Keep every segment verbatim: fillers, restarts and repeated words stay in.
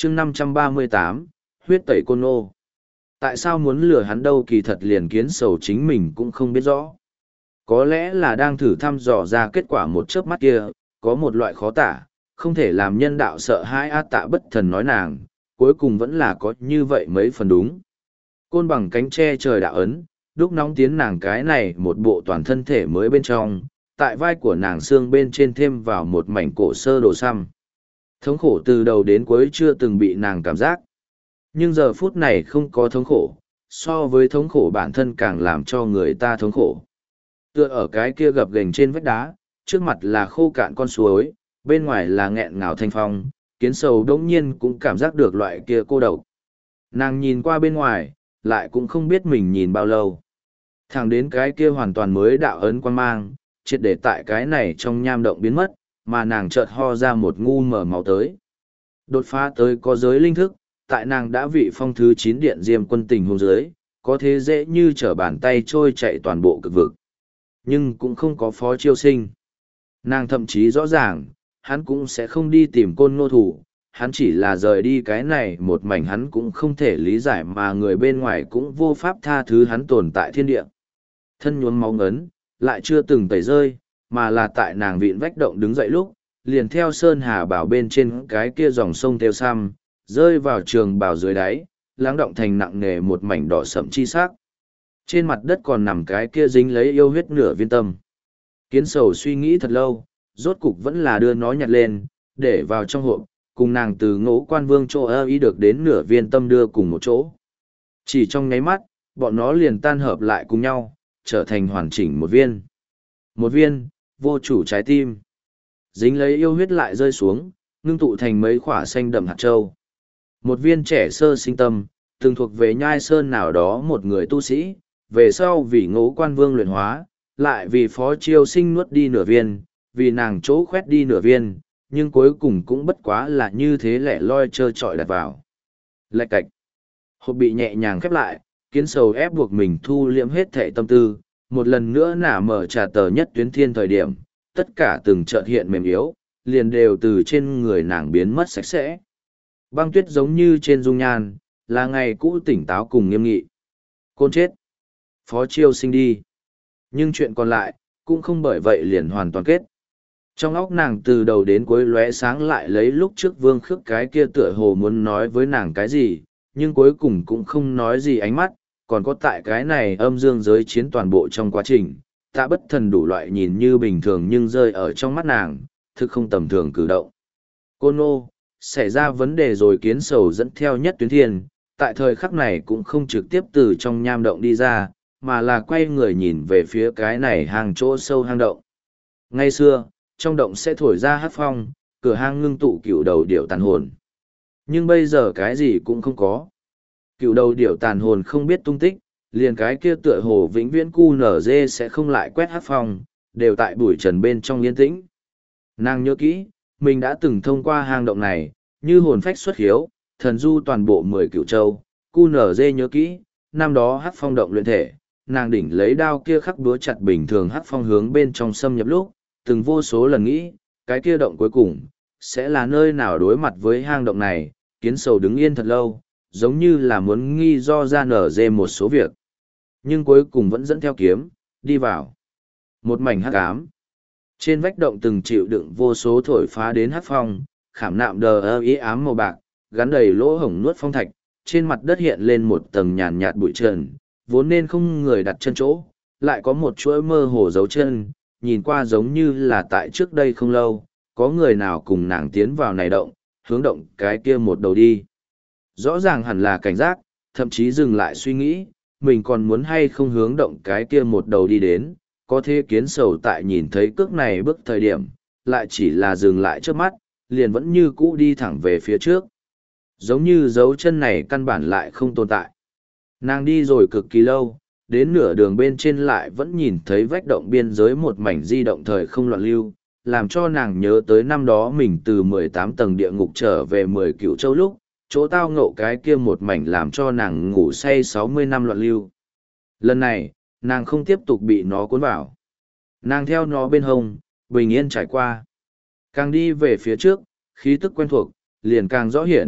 chương năm trăm ba mươi tám, huyết tẩy côn ngô. Tại sao muốn lừa hắn đâu, kỳ thật liền kiến sầu chính mình cũng không biết rõ. Có lẽ là đang thử thăm dò ra kết quả một chớp mắt kia, có một loại khó tả, không thể làm nhân đạo sợ hãi át tạ bất thần nói nàng, cuối cùng vẫn là có như vậy mấy phần đúng. Côn bằng cánh tre trời đạo ấn, đúc nóng tiến nàng cái này một bộ toàn thân thể mới bên trong, tại vai của nàng xương bên trên thêm vào một mảnh cổ sơ đồ xăm. Thống khổ từ đầu đến cuối chưa từng bị nàng cảm giác. Nhưng giờ phút này không có thống khổ, so với thống khổ bản thân càng làm cho người ta thống khổ. Tựa ở cái kia gập ghềnh trên vách đá, trước mặt là khô cạn con suối, bên ngoài là nghẹn ngào thanh phong, kiến sầu đống nhiên cũng cảm giác được loại kia cô độc. Nàng nhìn qua bên ngoài, lại cũng không biết mình nhìn bao lâu. Thẳng đến cái kia hoàn toàn mới đạo ấn quan mang, triệt để tại cái này trong nham động biến mất, mà nàng chợt ho ra một ngu mở máu tới. Đột phá tới có giới linh thức, tại nàng đã vị phong thứ chín điện diêm quân tình hôn giới, có thế dễ như trở bàn tay trôi chạy toàn bộ cực vực. Nhưng cũng không có phó chiêu sinh. Nàng thậm chí rõ ràng, hắn cũng sẽ không đi tìm côn ngô thủ, hắn chỉ là rời đi cái này một mảnh hắn cũng không thể lý giải mà người bên ngoài cũng vô pháp tha thứ hắn tồn tại thiên địa. Thân nhuốm máu ngấn, lại chưa từng tẩy rơi, mà là tại nàng vịn vách động đứng dậy lúc, liền theo sơn hà bảo bên trên cái kia dòng sông theo xăm, rơi vào trường bào dưới đáy, lắng động thành nặng nề một mảnh đỏ sẫm chi sắc. Trên mặt đất còn nằm cái kia dính lấy yêu huyết nửa viên tâm. Kiến sầu suy nghĩ thật lâu, rốt cục vẫn là đưa nó nhặt lên, để vào trong hộp, cùng nàng từ ngũ quan vương chỗ ơ ý được đến nửa viên tâm đưa cùng một chỗ. Chỉ trong nháy mắt, bọn nó liền tan hợp lại cùng nhau, trở thành hoàn chỉnh một viên. Một viên, vô chủ trái tim. Dính lấy yêu huyết lại rơi xuống, ngưng tụ thành mấy khỏa xanh đậm hạt châu. Một viên trẻ sơ sinh tâm, từng thuộc về nhai sơn nào đó một người tu sĩ, về sau vì ngũ quan vương luyện hóa, lại vì phó chiêu sinh nuốt đi nửa viên, vì nàng chỗ khoét đi nửa viên, nhưng cuối cùng cũng bất quá là như thế lẻ loi trơ trọi đặt vào. Lạch cạch. Hộp bị nhẹ nhàng khép lại, kiến sầu ép buộc mình thu liễm hết thệ tâm tư, một lần nữa nả mở trà tờ nhất tuyến thiên thời điểm, tất cả từng chợt hiện mềm yếu, liền đều từ trên người nàng biến mất sạch sẽ. Băng tuyết giống như trên dung nhan, là ngày cũ tỉnh táo cùng nghiêm nghị. Côn chết. Phó chiêu sinh đi. Nhưng chuyện còn lại, cũng không bởi vậy liền hoàn toàn kết. Trong óc nàng từ đầu đến cuối lóe sáng lại lấy lúc trước vương khước cái kia tựa hồ muốn nói với nàng cái gì, nhưng cuối cùng cũng không nói gì ánh mắt, còn có tại cái này âm dương giới chiến toàn bộ trong quá trình, tạ bất thần đủ loại nhìn như bình thường nhưng rơi ở trong mắt nàng, thực không tầm thường cử động. Côn Ngô, xảy ra vấn đề rồi kiến sầu dẫn theo nhất tuyến thiên, tại thời khắc này cũng không trực tiếp từ trong nham động đi ra, mà là quay người nhìn về phía cái này hàng chỗ sâu hang động. Ngay xưa, trong động sẽ thổi ra hát phong, cửa hang ngưng tụ cựu đầu điểu tàn hồn. Nhưng bây giờ cái gì cũng không có. Cựu đầu điểu tàn hồn không biết tung tích, liền cái kia tựa hồ vĩnh viễn cu nở dê sẽ không lại quét hát phong, đều tại bụi trần bên trong yên tĩnh. Nàng nhớ kỹ, mình đã từng thông qua hang động này, như hồn phách xuất hiếu, thần du toàn bộ mười cựu châu, cu nở dê nhớ kỹ, năm đó hát phong động luyện thể, nàng đỉnh lấy đao kia khắc búa chặt bình thường hát phong hướng bên trong xâm nhập lúc, từng vô số lần nghĩ, cái kia động cuối cùng, sẽ là nơi nào đối mặt với hang động này, kiến sầu đứng yên thật lâu, giống như là muốn nghi do ra nở dê một số việc. Nhưng cuối cùng vẫn dẫn theo kiếm, đi vào. Một mảnh hắc ám. Trên vách động từng chịu đựng vô số thổi phá đến hắc phong, khảm nạm đờ ơ ý ám màu bạc, gắn đầy lỗ hổng nuốt phong thạch, trên mặt đất hiện lên một tầng nhàn nhạt bụi trần, vốn nên không người đặt chân chỗ, lại có một chuỗi mơ hồ dấu chân, nhìn qua giống như là tại trước đây không lâu, có người nào cùng nàng tiến vào này động, hướng động cái kia một đầu đi. Rõ ràng hẳn là cảnh giác, thậm chí dừng lại suy nghĩ, mình còn muốn hay không hướng động cái kia một đầu đi đến, có thế kiến sầu tại nhìn thấy cước này bước thời điểm, lại chỉ là dừng lại trước mắt, liền vẫn như cũ đi thẳng về phía trước. Giống như dấu chân này căn bản lại không tồn tại. Nàng đi rồi cực kỳ lâu, đến nửa đường bên trên lại vẫn nhìn thấy vách động biên giới một mảnh di động thời không loạn lưu, làm cho nàng nhớ tới năm đó mình từ mười tám tầng địa ngục trở về mười cựu châu lúc, chỗ tao ngộ cái kia một mảnh làm cho nàng ngủ say sáu mươi năm loạn lưu. Lần này, nàng không tiếp tục bị nó cuốn vào. Nàng theo nó bên hông, bình yên trải qua. Càng đi về phía trước, khí tức quen thuộc, liền càng rõ hiển,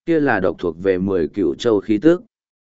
Kia là độc thuộc về mười cựu châu khí tước.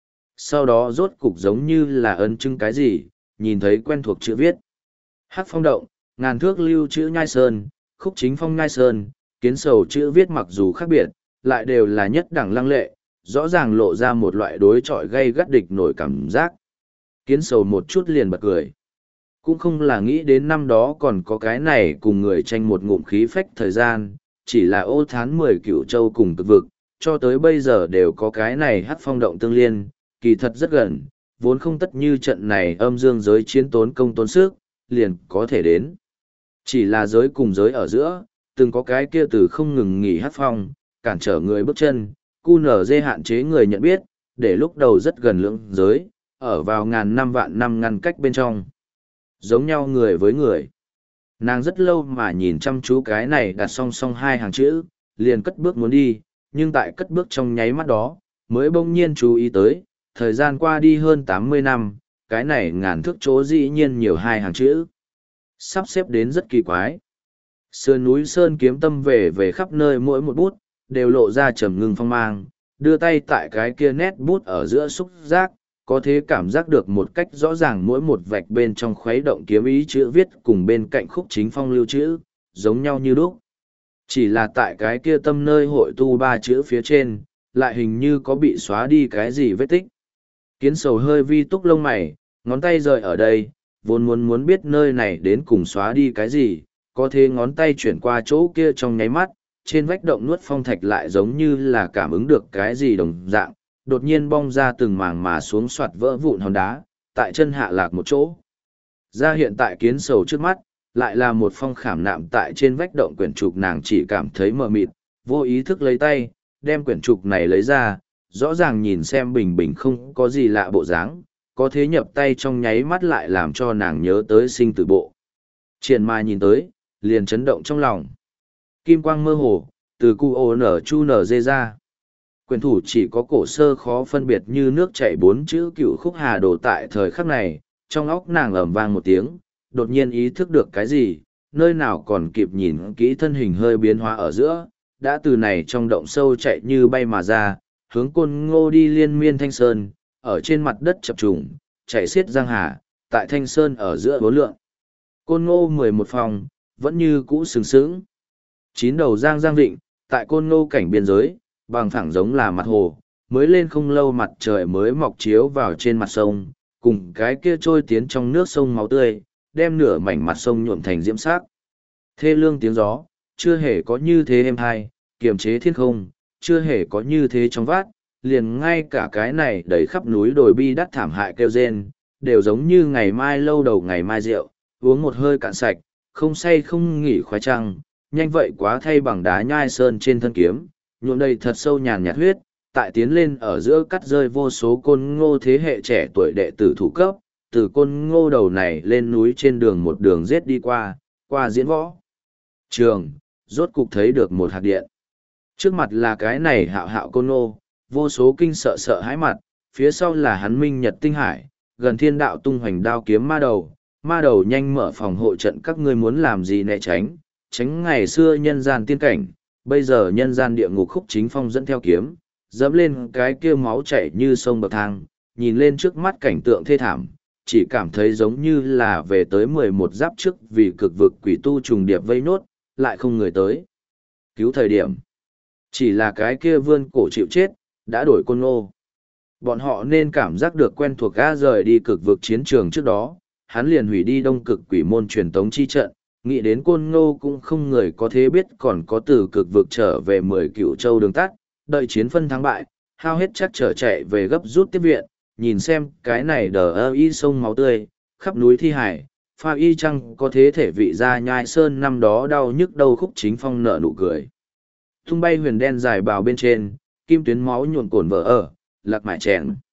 Sau đó rốt cục giống như là ấn chứng cái gì, nhìn thấy quen thuộc chữ viết. Hắc phong động, ngàn thước lưu chữ nhai sơn, khúc chính phong nhai sơn, kiến sầu chữ viết mặc dù khác biệt, lại đều là nhất đẳng lăng lệ, rõ ràng lộ ra một loại đối chọi gây gắt địch nổi cảm giác. Kiến sầu một chút liền bật cười. Cũng không là nghĩ đến năm đó còn có cái này cùng người tranh một ngụm khí phách thời gian, chỉ là ô thán mười cựu châu cùng cực vực, cho tới bây giờ đều có cái này hắc phong động tương liên, kỳ thật rất gần, vốn không tất như trận này âm dương giới chiến tốn công tốn sức, liền có thể đến. Chỉ là giới cùng giới ở giữa, từng có cái kia từ không ngừng nghỉ hắc phong, cản trở người bước chân, cu nở dê hạn chế người nhận biết, để lúc đầu rất gần lưỡng giới, ở vào ngàn năm vạn năm ngăn cách bên trong. Giống nhau người với người. Nàng rất lâu mà nhìn chăm chú cái này đặt song song hai hàng chữ, liền cất bước muốn đi, nhưng tại cất bước trong nháy mắt đó, mới bỗng nhiên chú ý tới, thời gian qua đi hơn tám mươi năm, cái này ngàn thước chỗ dĩ nhiên nhiều hai hàng chữ. Sắp xếp đến rất kỳ quái. Sườn núi sơn kiếm tâm về về khắp nơi mỗi một bút, đều lộ ra trầm ngưng phong mang, đưa tay tại cái kia nét bút ở giữa xúc giác, có thể cảm giác được một cách rõ ràng mỗi một vạch bên trong khuấy động kiếm ý chữ viết cùng bên cạnh khúc chính phong lưu chữ, giống nhau như lúc. Chỉ là tại cái kia tâm nơi hội tu ba chữ phía trên, lại hình như có bị xóa đi cái gì vết tích. Kiến sầu hơi vi túc lông mày, ngón tay rời ở đây, vốn muốn muốn biết nơi này đến cùng xóa đi cái gì, có thế ngón tay chuyển qua chỗ kia trong nháy mắt, trên vách động nuốt phong thạch lại giống như là cảm ứng được cái gì đồng dạng, đột nhiên bong ra từng mảng mà xuống soạt vỡ vụn hòn đá, tại chân hạ lạc một chỗ. Ra hiện tại kiến sầu trước mắt, lại là một phong khảm nạm tại trên vách động quyển trục, nàng chỉ cảm thấy mờ mịt, vô ý thức lấy tay, đem quyển trục này lấy ra, rõ ràng nhìn xem bình bình không có gì lạ bộ dáng, có thế nhập tay trong nháy mắt lại làm cho nàng nhớ tới sinh tử bộ. Triển mai nhìn tới, liền chấn động trong lòng. Kim quang mơ hồ, từ cu ô nở chu nở dê ra. Quyển thủ chỉ có cổ sơ khó phân biệt như nước chảy bốn chữ cựu khúc hà đồ tại thời khắc này, trong óc nàng ầm vang một tiếng, đột nhiên ý thức được cái gì, nơi nào còn kịp nhìn kỹ thân hình hơi biến hóa ở giữa, đã từ này trong động sâu chạy như bay mà ra, hướng côn ngô đi liên miên thanh sơn, ở trên mặt đất chập trùng, chạy xiết giang hà, tại thanh sơn ở giữa bốn lượng. Côn ngô mười một phòng, vẫn như cũ sừng sững. Chín đầu giang giang vịnh, tại côn ngô cảnh biên giới, bằng phẳng giống là mặt hồ, mới lên không lâu mặt trời mới mọc chiếu vào trên mặt sông, cùng cái kia trôi tiến trong nước sông máu tươi, đem nửa mảnh mặt sông nhuộm thành diễm sắc. Thê lương tiếng gió, chưa hề có như thế êm hai, kiềm chế thiên không, chưa hề có như thế trong vát, liền ngay cả cái này đầy khắp núi đồi bi đắt thảm hại kêu rên, đều giống như ngày mai lâu đầu ngày mai rượu, uống một hơi cạn sạch, không say không nghỉ khoái trăng, nhanh vậy quá thay bằng đá nhai sơn trên thân kiếm, nhuộm đầy thật sâu nhàn nhạt huyết, tại tiến lên ở giữa cắt rơi vô số côn ngô thế hệ trẻ tuổi đệ tử thủ cấp, từ côn ngô đầu này lên núi trên đường một đường giết đi qua, qua diễn võ. Trường, rốt cục thấy được một hạt điện. Trước mặt là cái này hạo hạo côn ngô, vô số kinh sợ sợ hãi mặt, phía sau là hắn minh nhật tinh hải, gần thiên đạo tung hoành đao kiếm ma đầu, ma đầu nhanh mở phòng hộ trận, các ngươi muốn làm gì né tránh, tránh ngày xưa nhân gian tiên cảnh, bây giờ nhân gian địa ngục khúc chính phong dẫn theo kiếm, dẫm lên cái kia máu chảy như sông bậc thang, nhìn lên trước mắt cảnh tượng thê thảm, chỉ cảm thấy giống như là về tới mười một giáp trước vì cực vực quỷ tu trùng điệp vây nốt, lại không người tới. Cứu thời điểm. Chỉ là cái kia vươn cổ chịu chết, đã đổi côn ngô. Bọn họ nên cảm giác được quen thuộc ga rời đi cực vực chiến trường trước đó, hắn liền hủy đi đông cực quỷ môn truyền tống chi trận, nghĩ đến côn ngô cũng không người có thế biết còn có từ cực vực trở về mười cựu châu đường tắt, đợi chiến phân thắng bại, hao hết chắc trở chạy về gấp rút tiếp viện, nhìn xem cái này đờ ơ y sông máu tươi, khắp núi thi hải, pha y chăng có thế thể vị ra nhai sơn năm đó đau nhức đầu khúc chính phong nở nụ cười. Tung bay huyền đen dài bào bên trên, kim tuyến máu nhuộn cồn vỡ ở, lạc mải chèn.